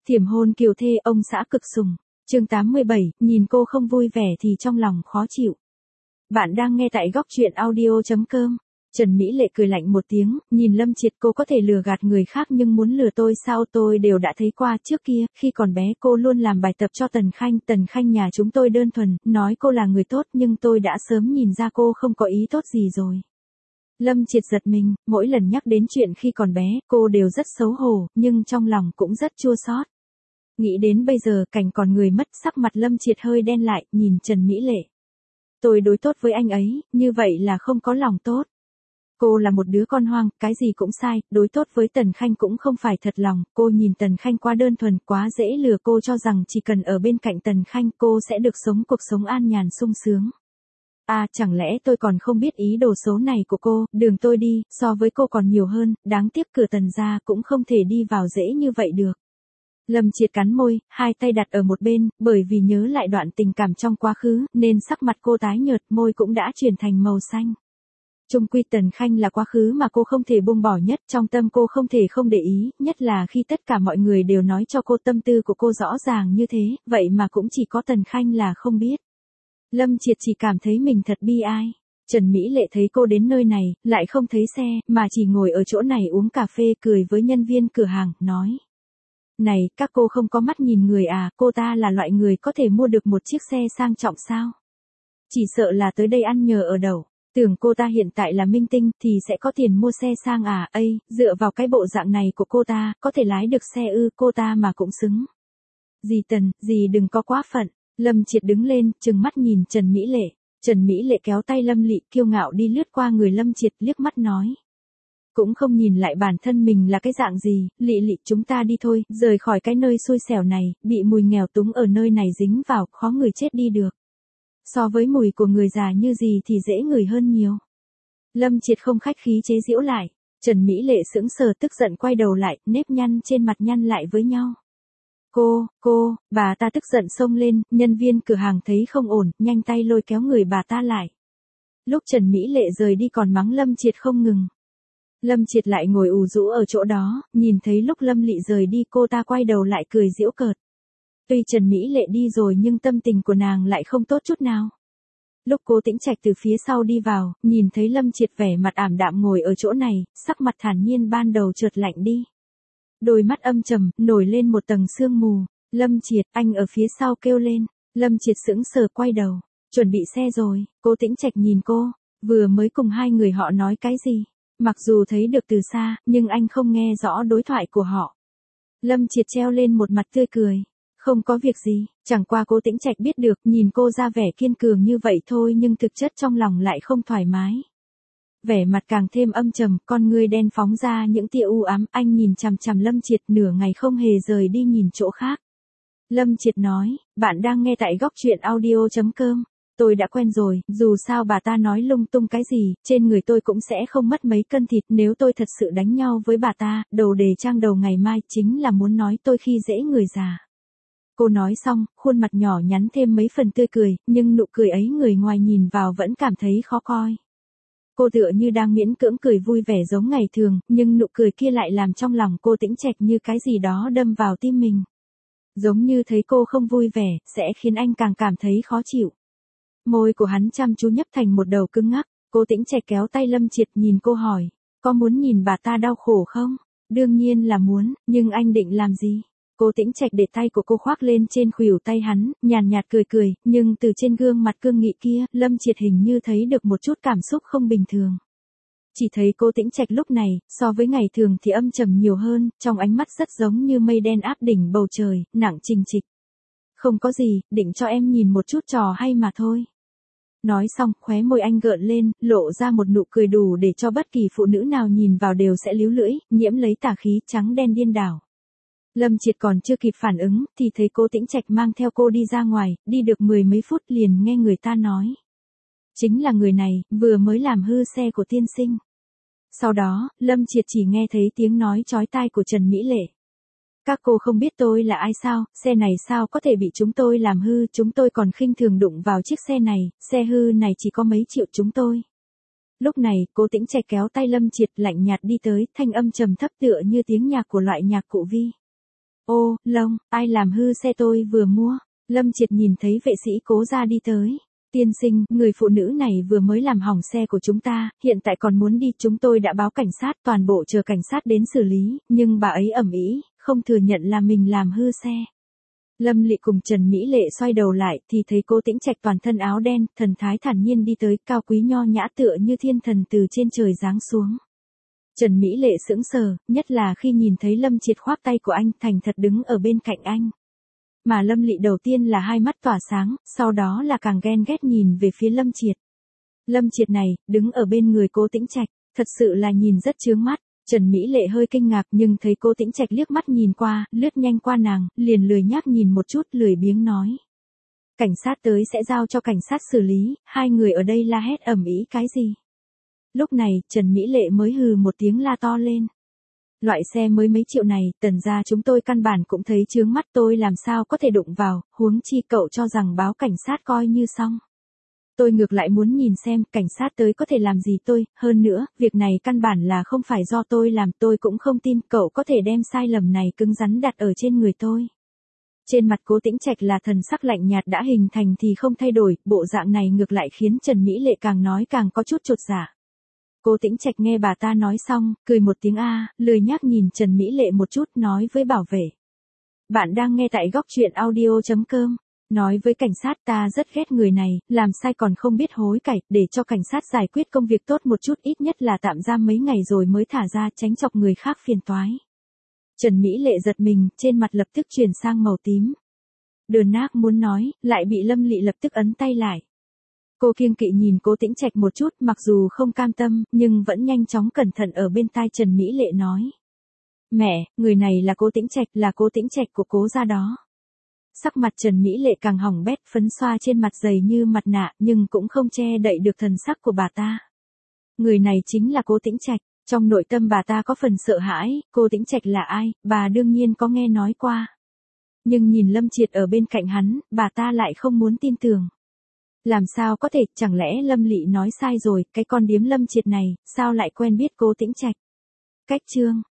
Thiểm hôn kiều thê ông xã cực sủng. Chương 87, nhìn cô không vui vẻ thì trong lòng khó chịu. Bạn đang nghe tại góc truyện audio.com. Trần Mỹ Lệ cười lạnh một tiếng, nhìn Lâm Triệt, cô có thể lừa gạt người khác nhưng muốn lừa tôi sao? Tôi đều đã thấy qua trước kia, khi còn bé cô luôn làm bài tập cho Tần Khanh nhà chúng tôi đơn thuần, nói cô là người tốt nhưng tôi đã sớm nhìn ra cô không có ý tốt gì rồi. Lâm Triệt giật mình, mỗi lần nhắc đến chuyện khi còn bé, cô đều rất xấu hổ, nhưng trong lòng cũng rất chua xót. Nghĩ đến bây giờ cảnh còn người mất, sắc mặt Lâm Triệt hơi đen lại, nhìn Trần Mỹ Lệ. Tôi đối tốt với anh ấy, như vậy là không có lòng tốt. Cô là một đứa con hoang, cái gì cũng sai, đối tốt với Tần Khanh cũng không phải thật lòng, cô nhìn Tần Khanh quá đơn thuần, quá dễ lừa, cô cho rằng chỉ cần ở bên cạnh Tần Khanh cô sẽ được sống cuộc sống an nhàn sung sướng. À, chẳng lẽ tôi còn không biết ý đồ xấu này của cô, đường tôi đi, so với cô còn nhiều hơn, đáng tiếc cửa Tần gia cũng không thể đi vào dễ như vậy được. Lâm Triệt cắn môi, hai tay đặt ở một bên, bởi vì nhớ lại đoạn tình cảm trong quá khứ, nên sắc mặt cô tái nhợt, môi cũng đã chuyển thành màu xanh. Chung quy Tần Khanh là quá khứ mà cô không thể buông bỏ nhất, trong tâm cô không thể không để ý, nhất là khi tất cả mọi người đều nói cho cô tâm tư của cô rõ ràng như thế, vậy mà cũng chỉ có Tần Khanh là không biết. Lâm Triệt chỉ cảm thấy mình thật bi ai. Trần Mỹ Lệ thấy cô đến nơi này, lại không thấy xe, mà chỉ ngồi ở chỗ này uống cà phê, cười với nhân viên cửa hàng, nói. Này, các cô không có mắt nhìn người à, cô ta là loại người có thể mua được một chiếc xe sang trọng sao? Chỉ sợ là tới đây ăn nhờ ở đậu. Tưởng cô ta hiện tại là minh tinh thì sẽ có tiền mua xe sang à? Ây, dựa vào cái bộ dạng này của cô ta, có thể lái được xe ư? Cô ta mà cũng xứng. Dì đừng có quá phận. Lâm Triệt đứng lên, trừng mắt nhìn Trần Mỹ Lệ. Trần Mỹ Lệ kéo tay Lâm Lị, kiêu ngạo đi lướt qua người Lâm Triệt, liếc mắt nói. Cũng không nhìn lại bản thân mình là cái dạng gì, Lị chúng ta đi thôi, rời khỏi cái nơi xui xẻo này, bị mùi nghèo túng ở nơi này dính vào, khó người chết đi được. So với mùi của người già như gì thì dễ ngửi hơn nhiều. Lâm Triệt không khách khí chế giễu lại. Trần Mỹ Lệ sững sờ, tức giận quay đầu lại, nếp nhăn trên mặt nhăn lại với nhau. Bà ta tức giận xông lên, nhân viên cửa hàng thấy không ổn, nhanh tay lôi kéo người bà ta lại. Lúc Trần Mỹ Lệ rời đi còn mắng Lâm Triệt không ngừng. Lâm Triệt lại ngồi ù rũ ở chỗ đó, nhìn thấy lúc Lâm Lị rời đi cô ta quay đầu lại cười giễu cợt. Tuy Trần Mỹ Lệ đi rồi nhưng tâm tình của nàng lại không tốt chút nào. Lúc Cố Tĩnh Trạch từ phía sau đi vào, nhìn thấy Lâm Triệt vẻ mặt ảm đạm ngồi ở chỗ này, sắc mặt thản nhiên ban đầu chợt lạnh đi. Đôi mắt âm trầm, nổi lên một tầng sương mù. Lâm Triệt, anh ở phía sau kêu lên. Lâm Triệt sững sờ quay đầu. Chuẩn bị xe rồi. Cố Tĩnh Trạch nhìn cô. Vừa mới cùng hai người họ nói cái gì. Mặc dù thấy được từ xa, nhưng anh không nghe rõ đối thoại của họ. Lâm Triệt treo lên một mặt tươi cười. Không có việc gì, chẳng qua Cố Tĩnh Trạch biết được, nhìn cô ra vẻ kiên cường như vậy thôi nhưng thực chất trong lòng lại không thoải mái. Vẻ mặt càng thêm âm trầm, con ngươi đen phóng ra những tia u ám, anh nhìn chằm chằm Lâm Triệt nửa ngày không hề rời đi nhìn chỗ khác. Lâm Triệt nói, bạn đang nghe tại góc truyện audio.com. Tôi đã quen rồi, dù sao bà ta nói lung tung cái gì, trên người tôi cũng sẽ không mất mấy cân thịt, nếu tôi thật sự đánh nhau với bà ta, đầu đề trang đầu ngày mai chính là muốn nói tôi khi dễ người già. Cô nói xong, khuôn mặt nhỏ nhắn thêm mấy phần tươi cười, nhưng nụ cười ấy người ngoài nhìn vào vẫn cảm thấy khó coi. Cô tựa như đang miễn cưỡng cười vui vẻ giống ngày thường, nhưng nụ cười kia lại làm trong lòng cô Tĩnh Trạch như cái gì đó đâm vào tim mình. Giống như thấy cô không vui vẻ, sẽ khiến anh càng cảm thấy khó chịu. Môi của hắn chăm chú nhấp thành một đầu cứng ngắc, Cố Tĩnh Trạch kéo tay Lâm Triệt nhìn cô hỏi, có muốn nhìn bà ta đau khổ không? Đương nhiên là muốn, nhưng anh định làm gì? Cố Tĩnh Trạch để tay của cô khoác lên trên khuỷu tay hắn, nhàn nhạt cười, nhưng từ trên gương mặt cương nghị kia, Lâm Triệt hình như thấy được một chút cảm xúc không bình thường. Chỉ thấy Cố Tĩnh Trạch lúc này, so với ngày thường thì âm trầm nhiều hơn, trong ánh mắt rất giống như mây đen áp đỉnh bầu trời, nặng trịch trịch. Không có gì, định cho em nhìn một chút trò hay mà thôi. Nói xong, khóe môi anh gợn lên, lộ ra một nụ cười đủ để cho bất kỳ phụ nữ nào nhìn vào đều sẽ líu lưỡi, nhiễm lấy tà khí trắng đen điên đảo. Lâm Triệt còn chưa kịp phản ứng, thì thấy Cố Tĩnh Trạch mang theo cô đi ra ngoài, đi được mười mấy phút liền nghe người ta nói. Chính là người này, vừa mới làm hư xe của tiên sinh. Sau đó, Lâm Triệt chỉ nghe thấy tiếng nói chói tai của Trần Mỹ Lệ. Các cô không biết tôi là ai sao, xe này sao có thể bị chúng tôi làm hư, chúng tôi còn khinh thường đụng vào chiếc xe này, xe hư này chỉ có mấy triệu chúng tôi. Lúc này, Cố Tĩnh Trạch kéo tay Lâm Triệt lạnh nhạt đi tới, thanh âm trầm thấp tựa như tiếng nhạc của loại nhạc cụ vi. Ô, Long, ai làm hư xe tôi vừa mua? Lâm Triệt nhìn thấy vệ sĩ Cố gia đi tới. Tiên sinh, người phụ nữ này vừa mới làm hỏng xe của chúng ta, hiện tại còn muốn đi, chúng tôi đã báo cảnh sát, toàn bộ chờ cảnh sát đến xử lý, nhưng bà ấy ầm ĩ, không thừa nhận là mình làm hư xe. Lâm Lị cùng Trần Mỹ Lệ xoay đầu lại thì thấy Cố Tĩnh Trạch toàn thân áo đen, thần thái thản nhiên đi tới, cao quý nho nhã tựa như thiên thần từ trên trời giáng xuống. Trần Mỹ Lệ sững sờ, nhất là khi nhìn thấy Lâm Triệt khoác tay của anh, thành thật đứng ở bên cạnh anh. Mà Lâm Lị đầu tiên là hai mắt tỏa sáng, sau đó là càng ghen ghét nhìn về phía Lâm Triệt. Lâm Triệt này, đứng ở bên người Cố Tĩnh Trạch, thật sự là nhìn rất chướng mắt. Trần Mỹ Lệ hơi kinh ngạc nhưng thấy Cố Tĩnh Trạch liếc mắt nhìn qua, lướt nhanh qua nàng, liền lười nhác nhìn một chút, lười biếng nói. Cảnh sát tới sẽ giao cho cảnh sát xử lý, hai người ở đây la hét ầm ĩ cái gì? Lúc này, Trần Mỹ Lệ mới hừ một tiếng la to lên. Loại xe mới mấy triệu này, Tần gia chúng tôi căn bản cũng thấy chướng mắt, tôi làm sao có thể đụng vào, huống chi cậu cho rằng báo cảnh sát coi như xong. Tôi ngược lại muốn nhìn xem cảnh sát tới có thể làm gì tôi, hơn nữa, việc này căn bản là không phải do tôi làm, tôi cũng không tin cậu có thể đem sai lầm này cứng rắn đặt ở trên người tôi. Trên mặt Cố Tĩnh Trạch là thần sắc lạnh nhạt đã hình thành thì không thay đổi, bộ dạng này ngược lại khiến Trần Mỹ Lệ càng nói càng có chút chột dạ. Cố Tĩnh Trạch nghe bà ta nói xong, cười một tiếng lười nhác nhìn Trần Mỹ Lệ một chút, nói với bảo vệ. Bạn đang nghe tại góc truyện audio.com. Nói với cảnh sát, ta rất ghét người này, làm sai còn không biết hối cải, để cho cảnh sát giải quyết công việc tốt một chút, ít nhất là tạm giam mấy ngày rồi mới thả ra, tránh chọc người khác phiền toái. Trần Mỹ Lệ giật mình, trên mặt lập tức chuyển sang màu tím. Đờn nác muốn nói, lại bị Lâm Lị lập tức ấn tay lại. Cô kiêng kỵ nhìn Cố Tĩnh Trạch một chút, mặc dù không cam tâm, nhưng vẫn nhanh chóng cẩn thận ở bên tai Trần Mỹ Lệ nói. Mẹ, người này là Cố Tĩnh Trạch, là Cố Tĩnh Trạch của Cố gia đó. Sắc mặt Trần Mỹ Lệ càng hỏng bét, phấn xoa trên mặt dày như mặt nạ, nhưng cũng không che đậy được thần sắc của bà ta. Người này chính là Cố Tĩnh Trạch, trong nội tâm bà ta có phần sợ hãi, Cố Tĩnh Trạch là ai, bà đương nhiên có nghe nói qua. Nhưng nhìn Lâm Triệt ở bên cạnh hắn, bà ta lại không muốn tin tưởng. Làm sao có thể, chẳng lẽ Lâm Lị nói sai rồi, cái con điếm Lâm Triệt này, sao lại quen biết Cố Tĩnh Trạch? Cách chương